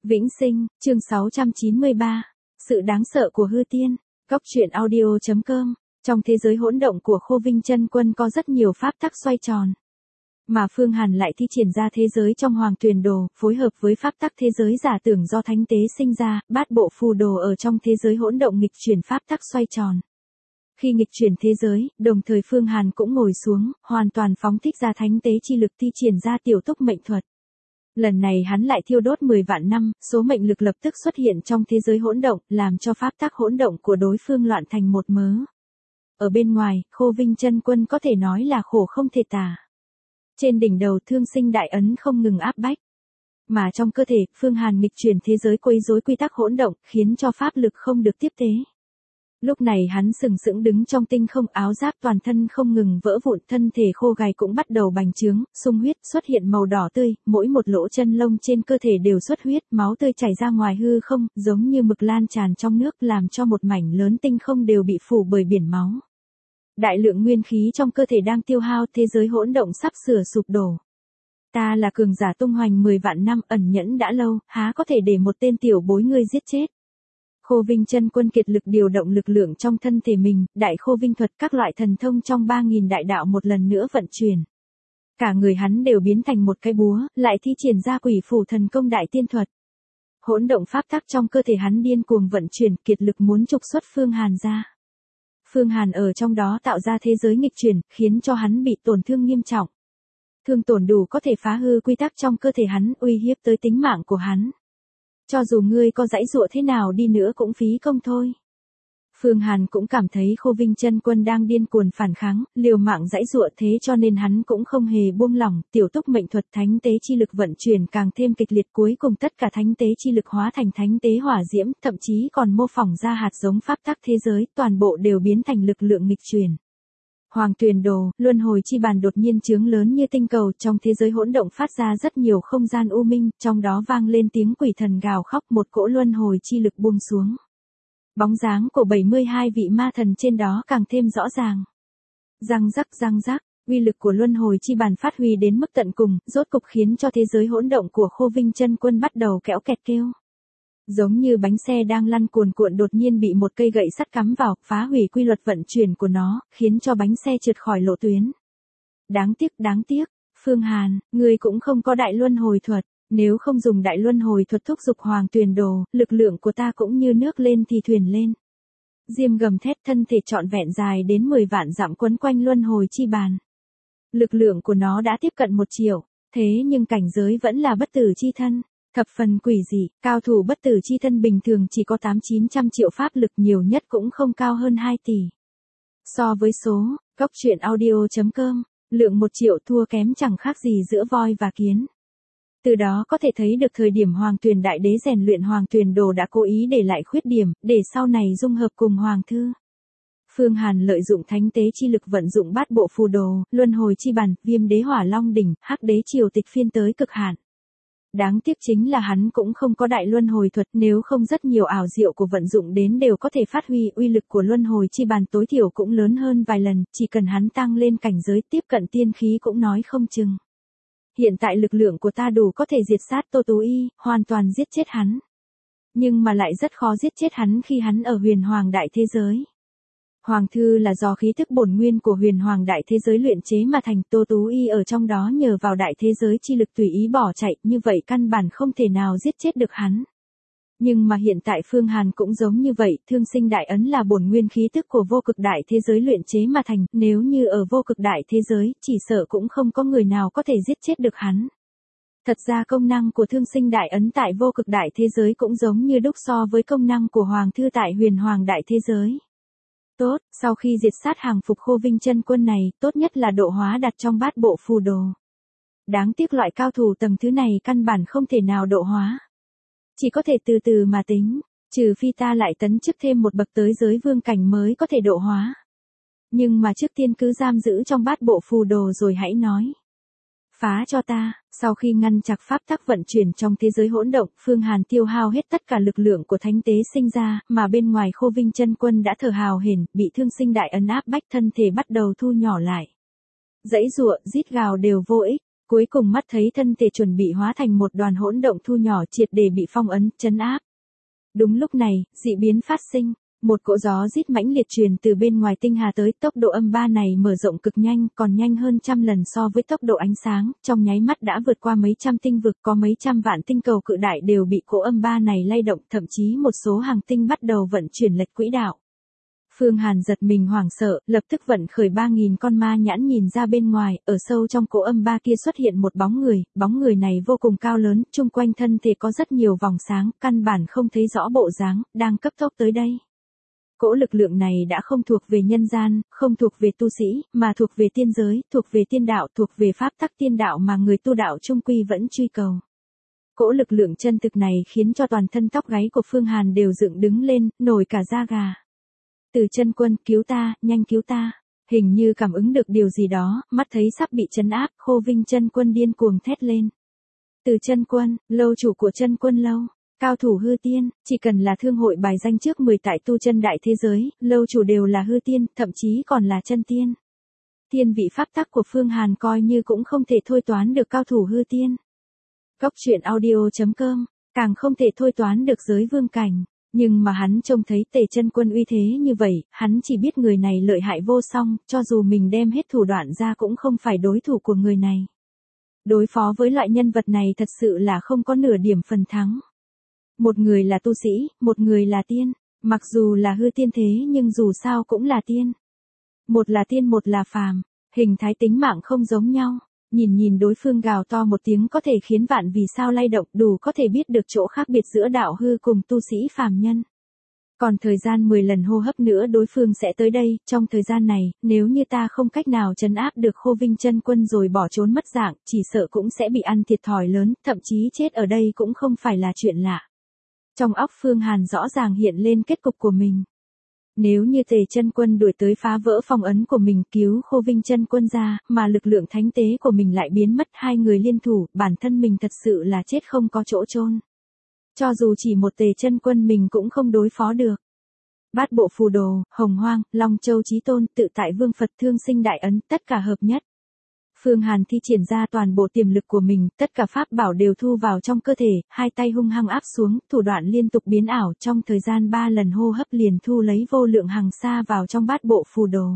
Vĩnh Sinh, chương 693. Sự đáng sợ của hư tiên. Góc truyện audio.com. Trong thế giới hỗn động của Khô Vinh Chân Quân có rất nhiều pháp tắc xoay tròn. Mà Phương Hàn lại thi triển ra thế giới trong Hoàng Tuyền Đồ, phối hợp với pháp tắc thế giới giả tưởng do thánh tế sinh ra, bát bộ phù đồ ở trong thế giới hỗn động nghịch chuyển pháp tắc xoay tròn. Khi nghịch chuyển thế giới, đồng thời Phương Hàn cũng ngồi xuống, hoàn toàn phóng thích ra thánh tế chi lực thi triển ra tiểu túc mệnh thuật. Lần này hắn lại thiêu đốt 10 vạn năm, số mệnh lực lập tức xuất hiện trong thế giới hỗn động, làm cho pháp tắc hỗn động của đối phương loạn thành một mớ. Ở bên ngoài, Khô Vinh Chân Quân có thể nói là khổ không thể tả. Trên đỉnh đầu Thương Sinh Đại Ấn không ngừng áp bách. Mà trong cơ thể, Phương Hàn nghịch chuyển thế giới quấy rối quy tắc hỗn động, khiến cho pháp lực không được tiếp tế. Lúc này hắn sừng sững đứng trong tinh không, áo giáp toàn thân không ngừng vỡ vụn, thân thể khô gầy cũng bắt đầu bành trướng, sung huyết xuất hiện màu đỏ tươi, mỗi một lỗ chân lông trên cơ thể đều xuất huyết, máu tươi chảy ra ngoài hư không, giống như mực lan tràn trong nước, làm cho một mảnh lớn tinh không đều bị phủ bởi biển máu. Đại lượng nguyên khí trong cơ thể đang tiêu hao, thế giới hỗn động sắp sửa sụp đổ. Ta là cường giả tung hoành 10 vạn năm, ẩn nhẫn đã lâu, há có thể để một tên tiểu bối ngươi giết chết. Khô Vinh Chân Quân kiệt lực điều động lực lượng trong thân thể mình, đại Khô Vinh thuật, các loại thần thông trong 3000 đại đạo một lần nữa vận chuyển. Cả người hắn đều biến thành một cái búa, lại thi triển ra Quỷ Phủ thần công đại tiên thuật. Hỗn động pháp tắc trong cơ thể hắn điên cuồng vận chuyển, kiệt lực muốn trục xuất Phương Hàn ra. Phương Hàn ở trong đó tạo ra thế giới nghịch chuyển, khiến cho hắn bị tổn thương nghiêm trọng. Thương tổn đủ có thể phá hư quy tắc trong cơ thể hắn, uy hiếp tới tính mạng của hắn. Cho dù ngươi có giãy giụa thế nào đi nữa cũng phí công thôi. Phương Hàn cũng cảm thấy Khô Vinh Chân Quân đang điên cuồng phản kháng, liều mạng giãy giụa, thế cho nên hắn cũng không hề buông lỏng, tiểu túc mệnh thuật thánh tế chi lực vận chuyển càng thêm kịch liệt, cuối cùng tất cả thánh tế chi lực hóa thành thánh tế hỏa diễm, thậm chí còn mô phỏng ra hạt giống pháp tắc thế giới, toàn bộ đều biến thành lực lượng nghịch chuyển. Hoàng Tuyền Đồ, luân hồi chi bàn đột nhiên chướng lớn như tinh cầu, trong thế giới hỗn động phát ra rất nhiều không gian u minh, trong đó vang lên tiếng quỷ thần gào khóc, một cỗ luân hồi chi lực buông xuống. Bóng dáng của 72 vị ma thần trên đó càng thêm rõ ràng. Răng rắc, uy lực của luân hồi chi bàn phát huy đến mức tận cùng, rốt cục khiến cho thế giới hỗn động của Khô Vinh Chân Quân bắt đầu kéo kẹt kêu. Giống như bánh xe đang lăn cuồn cuộn đột nhiên bị một cây gậy sắt cắm vào, phá hủy quy luật vận chuyển của nó, khiến cho bánh xe trượt khỏi lộ tuyến. Đáng tiếc, Phương Hàn, ngươi cũng không có đại luân hồi thuật, nếu không dùng đại luân hồi thuật thúc giục Hoàng Tuyền Đồ, lực lượng của ta cũng như nước lên thì thuyền lên. Diêm gầm thét, thân thể trọn vẹn dài đến 10 vạn dặm quấn quanh luân hồi chi bàn. Lực lượng của nó đã tiếp cận 1 triệu, thế nhưng cảnh giới vẫn là bất tử chi thân. Thập phần quỷ dị, cao thủ bất tử chi thân bình thường chỉ có 800-900 triệu pháp lực, nhiều nhất cũng không cao hơn 2 tỷ. So với số, góc truyện audio.com, lượng 1 triệu thua kém chẳng khác gì giữa voi và kiến. Từ đó có thể thấy được thời điểm Hoàng Tuyền Đại Đế rèn luyện Hoàng Tuyền Đồ đã cố ý để lại khuyết điểm, để sau này dung hợp cùng Hoàng Thư. Phương Hàn lợi dụng thánh tế chi lực vận dụng bát bộ phù đồ, luân hồi chi bàn, Viêm Đế Hỏa Long đỉnh, Hắc Đế Triều Tịch phiên tới cực hạn. Đáng tiếc chính là hắn cũng không có đại luân hồi thuật, nếu không rất nhiều ảo diệu của vận dụng đến đều có thể phát huy, uy lực của luân hồi chi bàn tối thiểu cũng lớn hơn vài lần, chỉ cần hắn tăng lên cảnh giới tiếp cận tiên khí cũng nói không chừng. Hiện tại lực lượng của ta đủ có thể diệt sát Tô Tú Y, hoàn toàn giết chết hắn. Nhưng mà lại rất khó giết chết hắn khi hắn ở huyền hoàng đại thế giới. Hoàng Thư là do khí thức bổn nguyên của huyền hoàng đại thế giới luyện chế mà thành, Tô Tú Y ở trong đó nhờ vào đại thế giới chi lực tùy ý bỏ chạy, như vậy căn bản không thể nào giết chết được hắn. Nhưng mà hiện tại Phương Hàn cũng giống như vậy, Thương Sinh Đại Ấn là bổn nguyên khí tức của vô cực đại thế giới luyện chế mà thành, nếu như ở vô cực đại thế giới, chỉ sợ cũng không có người nào có thể giết chết được hắn. Thật ra công năng của Thương Sinh Đại Ấn tại vô cực đại thế giới cũng giống như đúc so với công năng của Hoàng Thư tại huyền hoàng đại thế giới. Tốt, sau khi diệt sát hàng phục Khô Vinh Chân Quân này, tốt nhất là độ hóa đặt trong bát bộ phù đồ. Đáng tiếc loại cao thủ tầng thứ này căn bản không thể nào độ hóa. Chỉ có thể từ từ mà tính, trừ phi ta lại tấn chức thêm một bậc tới giới vương cảnh mới có thể độ hóa. Nhưng mà trước tiên cứ giam giữ trong bát bộ phù đồ rồi hãy nói. Phá cho ta, sau khi ngăn chặn pháp tắc vận chuyển trong thế giới hỗn động, Phương Hàn tiêu hao hết tất cả lực lượng của thánh tế sinh ra, mà bên ngoài Khô Vinh Chân Quân đã thở hào hển, bị Thương Sinh Đại Ấn áp bách, thân thể bắt đầu thu nhỏ lại. Giãy giụa, rít gào đều vô ích, Cuối cùng mắt thấy thân thể chuẩn bị hóa thành một đoàn hỗn động thu nhỏ triệt để bị phong ấn, trấn áp. Đúng lúc này, dị biến phát sinh. Một cỗ gió rít mãnh liệt truyền từ bên ngoài tinh hà tới, tốc độ âm ba này mở rộng cực nhanh, còn nhanh hơn trăm lần so với tốc độ ánh sáng, trong nháy mắt đã vượt qua mấy trăm tinh vực, có mấy trăm vạn tinh cầu cự đại đều bị cỗ âm ba này lay động, thậm chí một số hành tinh bắt đầu vận chuyển lệch quỹ đạo. Phương Hàn giật mình hoảng sợ, lập tức vận khởi 3.000 con ma nhãn nhìn ra bên ngoài, ở sâu trong cỗ âm ba kia xuất hiện một bóng người này vô cùng cao lớn, chung quanh thân thể có rất nhiều vòng sáng, căn bản không thấy rõ bộ dáng, đang cấp tốc tới đây. Cỗ lực lượng này đã không thuộc về nhân gian, không thuộc về tu sĩ, mà thuộc về tiên giới, thuộc về tiên đạo, thuộc về pháp tắc tiên đạo mà người tu đạo trung quy vẫn truy cầu. Cỗ lực lượng chân thực này khiến cho toàn thân tóc gáy của Phương Hàn đều dựng đứng lên, nổi cả da gà. Từ Chân Quân, cứu ta, nhanh cứu ta. Hình như cảm ứng được điều gì đó, mắt thấy sắp bị trấn áp, Khô Vinh Chân Quân điên cuồng thét lên. Từ Chân Quân, lâu chủ của Chân Quân lâu. Cao thủ hư tiên, chỉ cần là thương hội bài danh trước 10 tại tu chân đại thế giới, lâu chủ đều là hư tiên, thậm chí còn là chân tiên. Thiên vị pháp tắc của Phương Hàn coi như cũng không thể thôi toán được cao thủ hư tiên. Góc truyện audio.com, càng không thể thôi toán được giới vương cảnh. Nhưng mà hắn trông thấy Tề Chân Quân uy thế như vậy, hắn chỉ biết người này lợi hại vô song, cho dù mình đem hết thủ đoạn ra cũng không phải đối thủ của người này. Đối phó với loại nhân vật này thật sự là không có nửa điểm phần thắng. Một người là tu sĩ, một người là tiên, mặc dù là hư tiên thế nhưng dù sao cũng là tiên. Một là tiên một là phàm, hình thái tính mạng không giống nhau, nhìn đối phương gào to một tiếng có thể khiến vạn vì sao lay động, đủ có thể biết được chỗ khác biệt giữa đạo hư cùng tu sĩ phàm nhân. Còn thời gian 10 lần hô hấp nữa đối phương sẽ tới đây, trong thời gian này, nếu như ta không cách nào trấn áp được Khô Vinh Chân Quân rồi bỏ trốn mất dạng, chỉ sợ cũng sẽ bị ăn thiệt thòi lớn, thậm chí chết ở đây cũng không phải là chuyện lạ. Trong óc Phương Hàn rõ ràng hiện lên kết cục của mình. Nếu như Tề Chân Quân đuổi tới phá vỡ phong ấn của mình cứu Khô Vinh Chân Quân ra, mà lực lượng thánh tế của mình lại biến mất, hai người liên thủ, bản thân mình thật sự là chết không có chỗ chôn. Cho dù chỉ một Tề Chân Quân mình cũng không đối phó được. Bát bộ phù đồ, Hồng Hoang, Long Châu Chí Tôn, Tự Tại Vương Phật Thương Sinh Đại Ấn, tất cả hợp nhất. Phương Hàn thi triển ra toàn bộ tiềm lực của mình, tất cả pháp bảo đều thu vào trong cơ thể, hai tay hung hăng áp xuống, thủ đoạn liên tục biến ảo, trong thời gian 3 lần hô hấp liền thu lấy vô lượng hằng sa vào trong bát bộ phù đồ.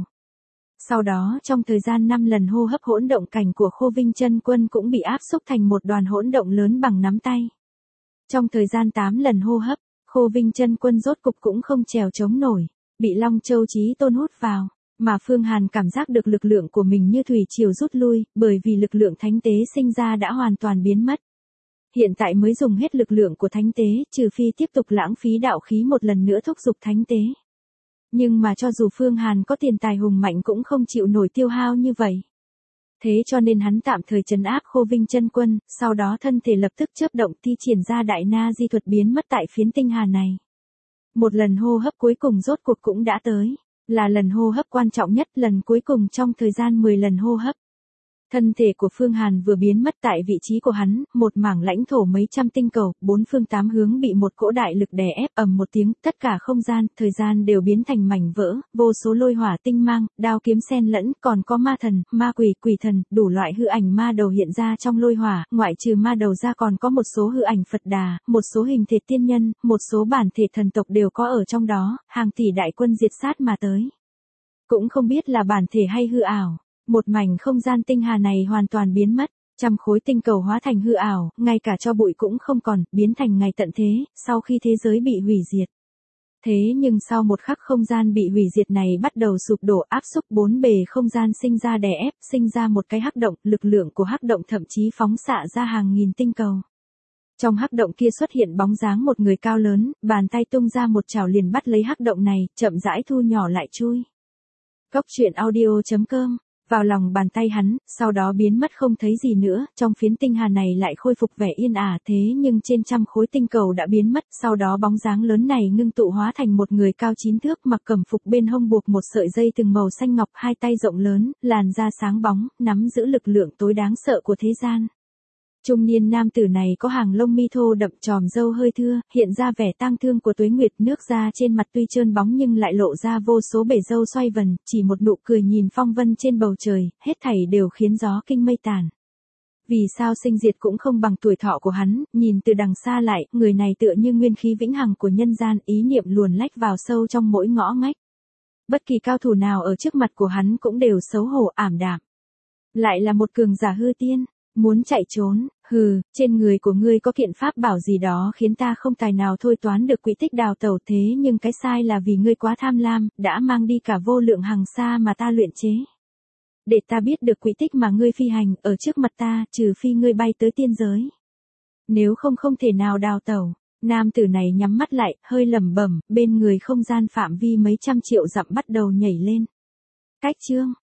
Sau đó trong thời gian 5 lần hô hấp hỗn động cảnh của Khô Vinh Chân Quân cũng bị áp xúc thành một đoàn hỗn động lớn bằng nắm tay. Trong thời gian 8 lần hô hấp, Khô Vinh Chân Quân rốt cục cũng không trèo chống nổi, bị Long Châu Chí Tôn hút vào. Mà Phương Hàn cảm giác được lực lượng của mình như thủy triều rút lui, bởi vì lực lượng thánh tế sinh ra đã hoàn toàn biến mất. Hiện tại mới dùng hết lực lượng của thánh tế, trừ phi tiếp tục lãng phí đạo khí một lần nữa thúc giục thánh tế. Nhưng mà cho dù Phương Hàn có tiền tài hùng mạnh cũng không chịu nổi tiêu hao như vậy. Thế cho nên hắn tạm thời trấn áp Khô Vinh Chân Quân, sau đó thân thể lập tức chớp động thi triển ra đại na di thuật biến mất tại phiến tinh hà này. Một lần hô hấp cuối cùng rốt cuộc cũng đã tới. Là lần hô hấp quan trọng nhất, lần cuối cùng trong thời gian 10 lần hô hấp. Thân thể của Phương Hàn vừa biến mất tại vị trí của hắn, một mảng lãnh thổ mấy trăm tinh cầu, bốn phương tám hướng bị một cỗ đại lực đè ép, ầm một tiếng, tất cả không gian, thời gian đều biến thành mảnh vỡ, vô số lôi hỏa tinh mang, đao kiếm xen lẫn, còn có ma thần, ma quỷ, quỷ thần, đủ loại hư ảnh ma đầu hiện ra trong lôi hỏa, ngoại trừ ma đầu ra còn có một số hư ảnh Phật Đà, một số hình thể tiên nhân, một số bản thể thần tộc đều có ở trong đó, hàng tỷ đại quân diệt sát mà tới. Cũng không biết là bản thể hay hư ảo. Một mảnh không gian tinh hà này hoàn toàn biến mất, trăm khối tinh cầu hóa thành hư ảo, ngay cả cho bụi cũng không còn, biến thành ngày tận thế, sau khi thế giới bị hủy diệt. Thế nhưng sau một khắc không gian bị hủy diệt này bắt đầu sụp đổ, áp xúc bốn bề không gian sinh ra đè ép, sinh ra một cái hắc động, lực lượng của hắc động thậm chí phóng xạ ra hàng nghìn tinh cầu. Trong hắc động kia xuất hiện bóng dáng một người cao lớn, bàn tay tung ra một chảo liền bắt lấy hắc động này, chậm rãi thu nhỏ lại chui. Góc truyện audio.com, vào lòng bàn tay hắn, sau đó biến mất không thấy gì nữa, trong phiến tinh hà này lại khôi phục vẻ yên ả thế nhưng trên trăm khối tinh cầu đã biến mất, sau đó bóng dáng lớn này ngưng tụ hóa thành một người cao 9 thước mặc cẩm phục bên hông buộc một sợi dây từng màu xanh ngọc, hai tay rộng lớn, làn da sáng bóng, nắm giữ lực lượng tối đáng sợ của thế gian. Trung niên nam tử này có hàng lông mi thô đậm, tròm râu hơi thưa, hiện ra vẻ tang thương của tuế nguyệt, nước da trên mặt tuy trơn bóng nhưng lại lộ ra vô số bể râu xoay vần, chỉ một nụ cười nhìn phong vân trên bầu trời, hết thảy đều khiến gió kinh mây tàn. Vì sao sinh diệt cũng không bằng tuổi thọ của hắn, nhìn từ đằng xa lại, người này tựa như nguyên khí vĩnh hằng của nhân gian, ý niệm luồn lách vào sâu trong mỗi ngõ ngách. Bất kỳ cao thủ nào ở trước mặt của hắn cũng đều xấu hổ ảm đạm. Lại là một cường giả hư tiên, muốn chạy trốn, hừ, trên người của ngươi có kiện pháp bảo gì đó khiến ta không tài nào thôi toán được quỹ tích đào tẩu, thế nhưng cái sai là vì ngươi quá tham lam, đã mang đi cả vô lượng hằng sa mà ta luyện chế. Để ta biết được quỹ tích mà ngươi phi hành ở trước mặt ta, trừ phi ngươi bay tới tiên giới. Nếu không không thể nào đào tẩu. Nam tử này nhắm mắt lại, hơi lẩm bẩm, bên người không gian phạm vi mấy trăm triệu dặm bắt đầu nhảy lên. Cách chương